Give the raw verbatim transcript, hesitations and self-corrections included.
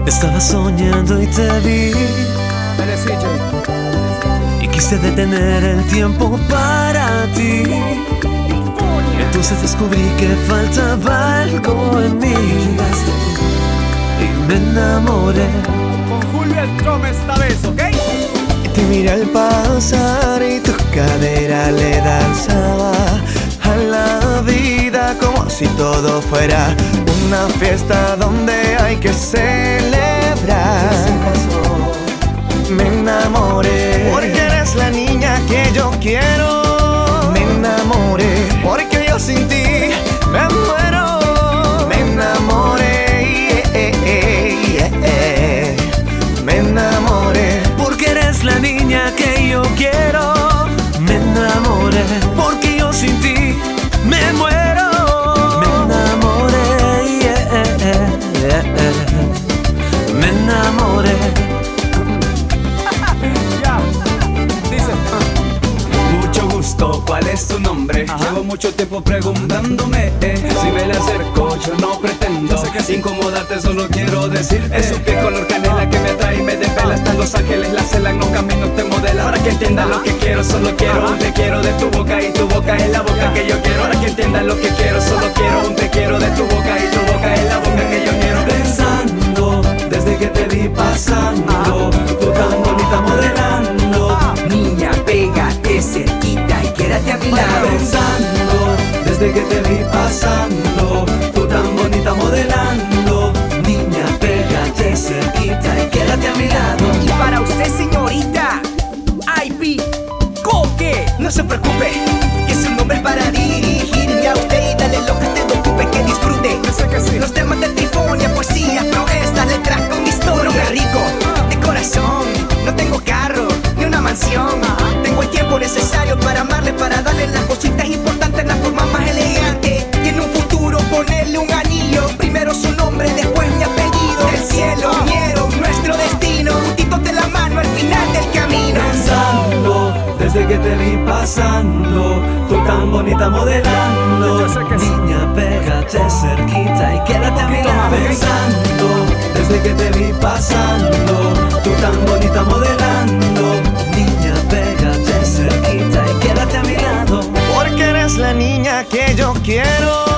Estaba soñando y te vi, y quise detener el tiempo para ti. Entonces descubrí que faltaba algo en mí y me enamoré. Con Julio el Trome esta vez, ¿ok? Y te miré al pasar y tu cadera le danzaba a la vida como si todo fuera una fiesta donde hay que celebrar. Me enamoré porque eres la niña que yo quiero. Me enamoré porque yo sin ti me muero. Me enamoré, eh, eh, eh, eh. Me enamoré porque eres la niña que yo quiero. Me enamoré porque yo sin ti me muero. Me enamoré, eh, eh, eh, eh. Me enamoré. Ya, dice Mucho gusto, ¿cuál es tu nombre? Ajá. Llevo mucho tiempo preguntándome eh, si me le acerco, yo no pretendo Yo sé que sí. incomodarte, solo quiero decirte Es un pie color canela que me atrae y me desvela. Hasta Los Ángeles la celan, no camino, te modela. Para que entiendas lo que quiero, solo quiero un te quiero de tu boca, y tu boca es la boca que yo quiero. Para que entiendas lo que quiero, solo quiero un te quiero de tu boca, y tu boca es la boca que yo quiero. Pensando, desde que te vi pasando, tú tan bonita modelando. Niña, pégate cerquita y quédate a mi lado. Pensando, desde que te vi pasando, tú tan bonita modelando. Niña, pégate cerquita y quédate a mi lado. Y para usted, señorita, I P Coque. No se preocupe, que es un nombre para dirigirme a usted. Y dale lo que te ocupe, que disfrute. Yo sé que sí. Los temas de Trifonia, poesía, proezas, letras con historia. Hombre rico, de corazón, no tengo carro ni una mansión. Tengo el tiempo necesario para amarle, para darle las cositas importantes, la forma más elegante. Y en un futuro ponerle un anillo. Primero su nombre, después mi apellido. El cielo, miedo, nuestro destino. Juntitos de la mano al final del camino. Pensando, desde que te vi pasando, tú tan bonita modelando. Yo sé que sí. Niña, pégate cerquita y quédate a mi lado. Pensando, desde que te vi pasando, tú tan bonita modelando. Niña, pégate cerquita y quédate a mi lado. Porque eres la niña que yo quiero.